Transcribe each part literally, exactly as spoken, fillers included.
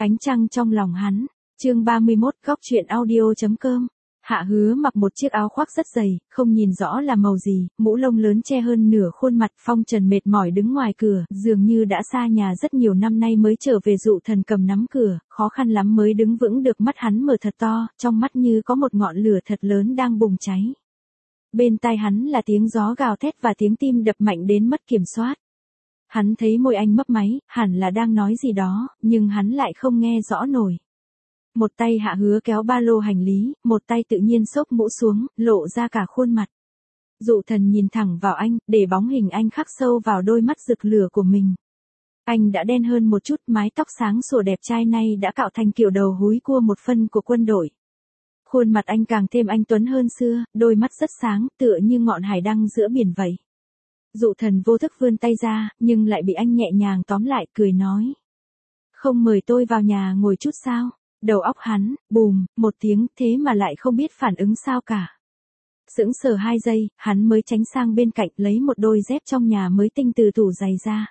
Ánh trăng trong lòng hắn. Chương ba mươi mốt, góc truyện audio.com. Hạ Hứa mặc một chiếc áo khoác rất dày, không nhìn rõ là màu gì, mũ lông lớn che hơn nửa khuôn mặt, phong trần mệt mỏi đứng ngoài cửa, dường như đã xa nhà rất nhiều năm nay mới trở về. Dụ Thần cầm nắm cửa, khó khăn lắm mới đứng vững được, mắt hắn mở thật to, trong mắt như có một ngọn lửa thật lớn đang bùng cháy. Bên tai hắn là tiếng gió gào thét và tiếng tim đập mạnh đến mất kiểm soát. Hắn thấy môi anh mấp máy, hẳn là đang nói gì đó, nhưng hắn lại không nghe rõ nổi. Một tay Hạ Hứa kéo ba lô hành lý, một tay tự nhiên xốc mũ xuống, lộ ra cả khuôn mặt. Dụ Thần nhìn thẳng vào anh, để bóng hình anh khắc sâu vào đôi mắt rực lửa của mình. Anh đã đen hơn một chút, mái tóc sáng sủa đẹp trai nay đã cạo thành kiểu đầu húi cua một phân của quân đội. Khuôn mặt anh càng thêm anh tuấn hơn xưa, đôi mắt rất sáng, tựa như ngọn hải đăng giữa biển vậy. Dụ Thần vô thức vươn tay ra, nhưng lại bị anh nhẹ nhàng tóm lại, cười nói. Không mời tôi vào nhà ngồi chút sao? Đầu óc hắn, bùm, một tiếng, thế mà lại không biết phản ứng sao cả. Sững sờ hai giây, hắn mới tránh sang bên cạnh lấy một đôi dép trong nhà mới tinh từ tủ giày ra.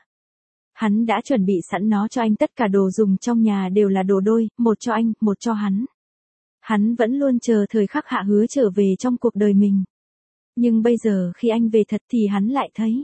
Hắn đã chuẩn bị sẵn nó cho anh, tất cả đồ dùng trong nhà đều là đồ đôi, một cho anh, một cho hắn. Hắn vẫn luôn chờ thời khắc Hạ Hứa trở về trong cuộc đời mình. Nhưng bây giờ khi anh về thật thì hắn lại thấy.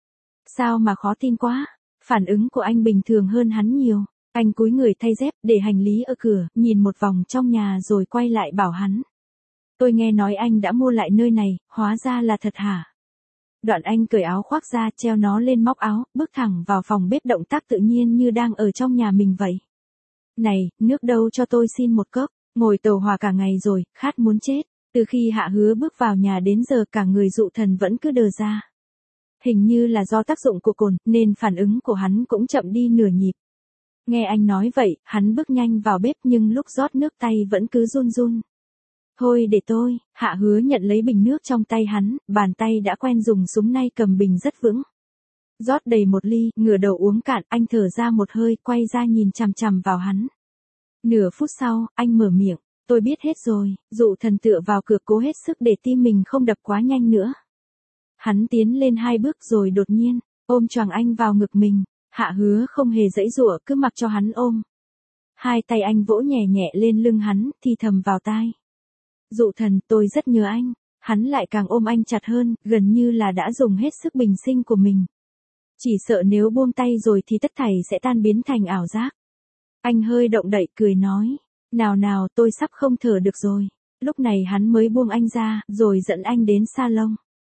Sao mà khó tin quá, phản ứng của anh bình thường hơn hắn nhiều. Anh cúi người thay dép, để hành lý ở cửa, nhìn một vòng trong nhà rồi quay lại bảo hắn. Tôi nghe nói anh đã mua lại nơi này, hóa ra là thật hả? Đoạn anh cởi áo khoác ra, treo nó lên móc áo, bước thẳng vào phòng bếp, động tác tự nhiên như đang ở trong nhà mình vậy. Này, nước đâu cho tôi xin một cốc, ngồi tàu hỏa cả ngày rồi, khát muốn chết. Từ khi Hạ Hứa bước vào nhà đến giờ cả người Dụ Thần vẫn cứ đờ ra. Hình như là do tác dụng của cồn, nên phản ứng của hắn cũng chậm đi nửa nhịp. Nghe anh nói vậy, hắn bước nhanh vào bếp nhưng lúc rót nước tay vẫn cứ run run. Thôi để tôi, Hạ Hứa nhận lấy bình nước trong tay hắn, bàn tay đã quen dùng súng nay cầm bình rất vững. Rót đầy một ly, ngửa đầu uống cạn, anh thở ra một hơi, quay ra nhìn chằm chằm vào hắn. Nửa phút sau, anh mở miệng, tôi biết hết rồi. Dụ Thần tựa vào cửa cố hết sức để tim mình không đập quá nhanh nữa. Hắn tiến lên hai bước rồi đột nhiên, ôm choàng anh vào ngực mình. Hạ Hứa không hề giãy giụa, cứ mặc cho hắn ôm. Hai tay anh vỗ nhẹ nhẹ lên lưng hắn, thì thầm vào tai. Dụ Thần, tôi rất nhớ anh. Hắn lại càng ôm anh chặt hơn, gần như là đã dùng hết sức bình sinh của mình. Chỉ sợ nếu buông tay rồi thì tất thảy sẽ tan biến thành ảo giác. Anh hơi động đậy, cười nói. Nào nào, tôi sắp không thở được rồi. Lúc này hắn mới buông anh ra, rồi dẫn anh đến salon.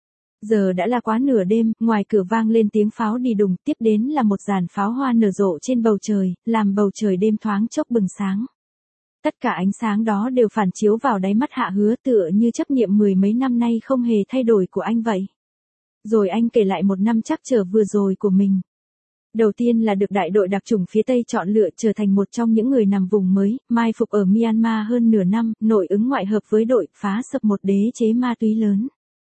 Giờ đã là quá nửa đêm, ngoài cửa vang lên tiếng pháo đi đùng, tiếp đến là một dàn pháo hoa nở rộ trên bầu trời, làm bầu trời đêm thoáng chốc bừng sáng. Tất cả ánh sáng đó đều phản chiếu vào đáy mắt Hạ Hứa, tựa như chấp niệm mười mấy năm nay không hề thay đổi của anh vậy. Rồi anh kể lại một năm trắc trở vừa rồi của mình. Đầu tiên là được đại đội đặc chủng phía Tây chọn lựa trở thành một trong những người nằm vùng mới, mai phục ở Myanmar hơn nửa năm, nội ứng ngoại hợp với đội, phá sập một đế chế ma túy lớn.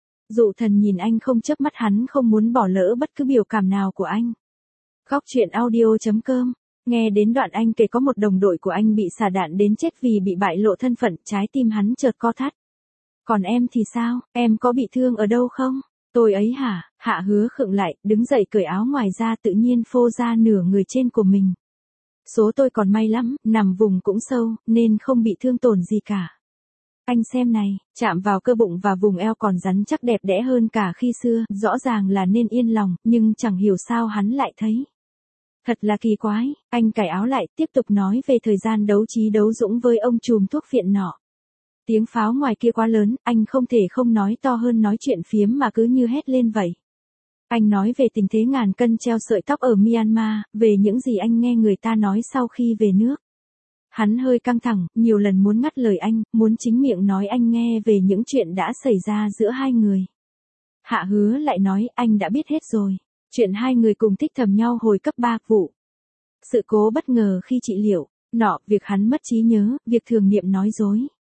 Dụ Thần nhìn anh không chớp mắt, hắn không muốn bỏ lỡ bất cứ biểu cảm nào của anh. Góc truyện audio.com. Nghe đến đoạn anh kể có một đồng đội của anh bị xả đạn đến chết vì bị bại lộ thân phận, trái tim hắn chợt co thắt. Còn em thì sao, em có bị thương ở đâu không? Tôi ấy hả? Hạ Hứa khựng lại, đứng dậy cởi áo ngoài ra, tự nhiên phô ra nửa người trên của mình. Số tôi còn may lắm, nằm vùng cũng sâu, nên không bị thương tổn gì cả. Anh xem này, chạm vào cơ bụng và vùng eo còn rắn chắc đẹp đẽ hơn cả khi xưa, rõ ràng là nên yên lòng, nhưng chẳng hiểu sao hắn lại thấy. Thật là kỳ quái, anh cởi áo lại, tiếp tục nói về thời gian đấu trí đấu dũng với ông trùm thuốc viện nọ. Tiếng pháo ngoài kia quá lớn, anh không thể không nói to hơn nói chuyện phiếm mà cứ như hét lên vậy. Anh nói về tình thế ngàn cân treo sợi tóc ở Myanmar, về những gì anh nghe người ta nói sau khi về nước. Hắn hơi căng thẳng, nhiều lần muốn ngắt lời anh, muốn chính miệng nói anh nghe về những chuyện đã xảy ra giữa hai người. Hạ Hứa lại nói, anh đã biết hết rồi. Chuyện hai người cùng thích thầm nhau hồi cấp ba vụ. Sự cố bất ngờ khi trị liệu, nọ, việc hắn mất trí nhớ, việc Thường Niệm nói dối.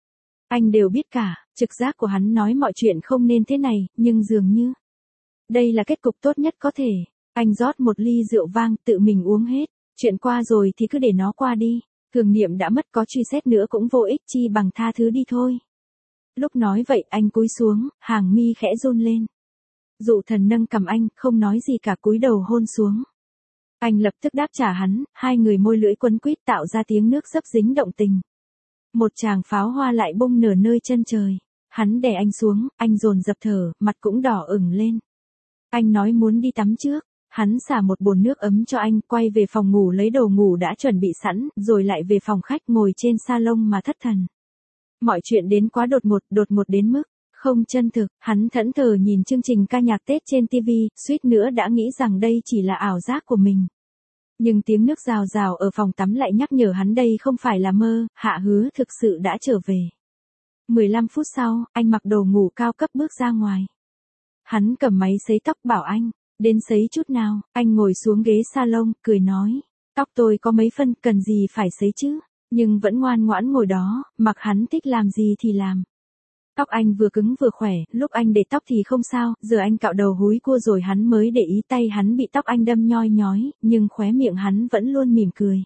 Anh đều biết cả, trực giác của hắn nói mọi chuyện không nên thế này, nhưng dường như đây là kết cục tốt nhất có thể. Anh rót một ly rượu vang, tự mình uống hết. Chuyện qua rồi thì cứ để nó qua đi. Thường Niệm đã mất, có truy xét nữa cũng vô ích, chi bằng tha thứ đi thôi. Lúc nói vậy anh cúi xuống, hàng mi khẽ run lên. Dụ Thần nâng cằm anh, không nói gì cả, cúi đầu hôn xuống. Anh lập tức đáp trả hắn, hai người môi lưỡi quấn quýt tạo ra tiếng nước dấp dính động tình. Một tràng pháo hoa lại bung nửa nơi chân trời. Hắn đè anh xuống, anh dồn dập thở, mặt cũng đỏ ửng lên. Anh nói muốn đi tắm trước. Hắn xả một bồn nước ấm cho anh, quay về phòng ngủ lấy đồ ngủ đã chuẩn bị sẵn, rồi lại về phòng khách ngồi trên salon mà thất thần. Mọi chuyện đến quá đột ngột, đột ngột đến mức không chân thực. Hắn thẫn thờ nhìn chương trình ca nhạc Tết trên ti vi, suýt nữa đã nghĩ rằng đây chỉ là ảo giác của mình. Nhưng tiếng nước rào rào ở phòng tắm lại nhắc nhở hắn đây không phải là mơ, Hạ Hứa thực sự đã trở về. mười lăm phút sau, anh mặc đồ ngủ cao cấp bước ra ngoài. Hắn cầm máy sấy tóc bảo anh, đến sấy chút nào. Anh ngồi xuống ghế salon, cười nói, tóc tôi có mấy phân, cần gì phải sấy chứ, nhưng vẫn ngoan ngoãn ngồi đó, mặc hắn thích làm gì thì làm. Tóc anh vừa cứng vừa khỏe, lúc anh để tóc thì không sao, giờ anh cạo đầu húi cua rồi hắn mới để ý tay hắn bị tóc anh đâm nhoi nhói, nhưng khóe miệng hắn vẫn luôn mỉm cười.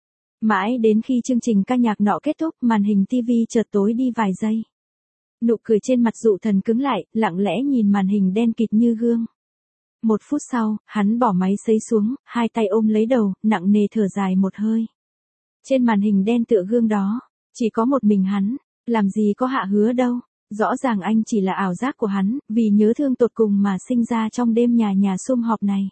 Mãi đến khi chương trình ca nhạc nọ kết thúc, màn hình ti vi chợt tối đi vài giây. Nụ cười trên mặt Dụ Thần cứng lại, lặng lẽ nhìn màn hình đen kịt như gương. Một phút sau, hắn bỏ máy sấy xuống, hai tay ôm lấy đầu, nặng nề thở dài một hơi. Trên màn hình đen tựa gương đó, chỉ có một mình hắn, làm gì có Hạ Hứa đâu. Rõ ràng anh chỉ là ảo giác của hắn, vì nhớ thương tột cùng mà sinh ra trong đêm nhà nhà sum họp này.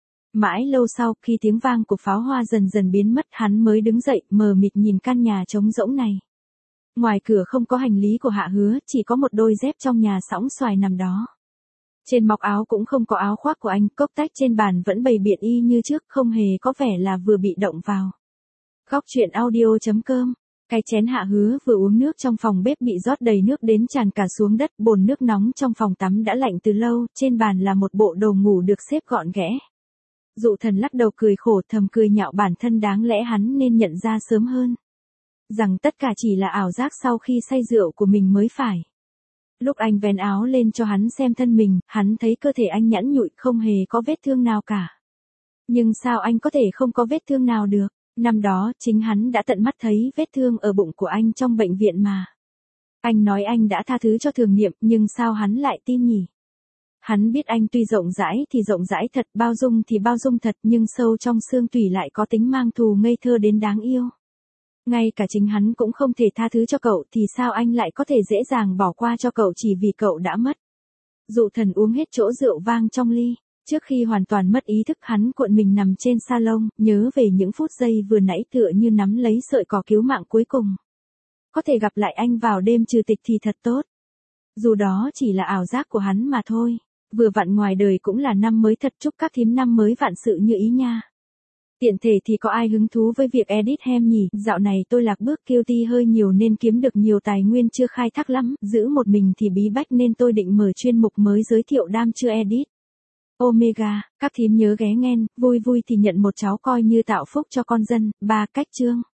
Mãi lâu sau, khi tiếng vang của pháo hoa dần dần biến mất, hắn mới đứng dậy, mờ mịt nhìn căn nhà trống rỗng này. Ngoài cửa không có hành lý của Hạ Hứa, chỉ có một đôi dép trong nhà sõng xoài nằm đó. Trên móc áo cũng không có áo khoác của anh, cốc tách trên bàn vẫn bày biện y như trước, không hề có vẻ là vừa bị động vào. Góc truyện audio chấm com. Cái chén Hạ Hứa vừa uống nước trong phòng bếp bị rót đầy nước đến tràn cả xuống đất, bồn nước nóng trong phòng tắm đã lạnh từ lâu, trên bàn là một bộ đồ ngủ được xếp gọn ghẽ. Dụ Thần lắc đầu cười khổ, thầm cười nhạo bản thân đáng lẽ hắn nên nhận ra sớm hơn. Rằng tất cả chỉ là ảo giác sau khi say rượu của mình mới phải. Lúc anh vén áo lên cho hắn xem thân mình, hắn thấy cơ thể anh nhẵn nhụi, không hề có vết thương nào cả. Nhưng sao anh có thể không có vết thương nào được? Năm đó, chính hắn đã tận mắt thấy vết thương ở bụng của anh trong bệnh viện mà. Anh nói anh đã tha thứ cho Thường Niệm, nhưng sao hắn lại tin nhỉ? Hắn biết anh tuy rộng rãi thì rộng rãi thật, bao dung thì bao dung thật, nhưng sâu trong xương tủy lại có tính mang thù ngây thơ đến đáng yêu. Ngay cả chính hắn cũng không thể tha thứ cho cậu thì sao anh lại có thể dễ dàng bỏ qua cho cậu chỉ vì cậu đã mất. Dụ Thần uống hết chỗ rượu vang trong ly. Trước khi hoàn toàn mất ý thức, hắn cuộn mình nằm trên salon, nhớ về những phút giây vừa nãy tựa như nắm lấy sợi cỏ cứu mạng cuối cùng. Có thể gặp lại anh vào đêm trừ tịch thì thật tốt. Dù đó chỉ là ảo giác của hắn mà thôi. Vừa vặn ngoài đời cũng là năm mới thật, chúc các thím năm mới vạn sự như ý nha. Tiện thể thì có ai hứng thú với việc edit hem nhỉ? Dạo này tôi lạc bước guilty hơi nhiều nên kiếm được nhiều tài nguyên chưa khai thác lắm, giữ một mình thì bí bách nên tôi định mở chuyên mục mới giới thiệu đam chưa edit. Omega, các thím nhớ ghé nghe, vui vui thì nhận một cháu coi như tạo phúc cho con dân. Ba cách chương.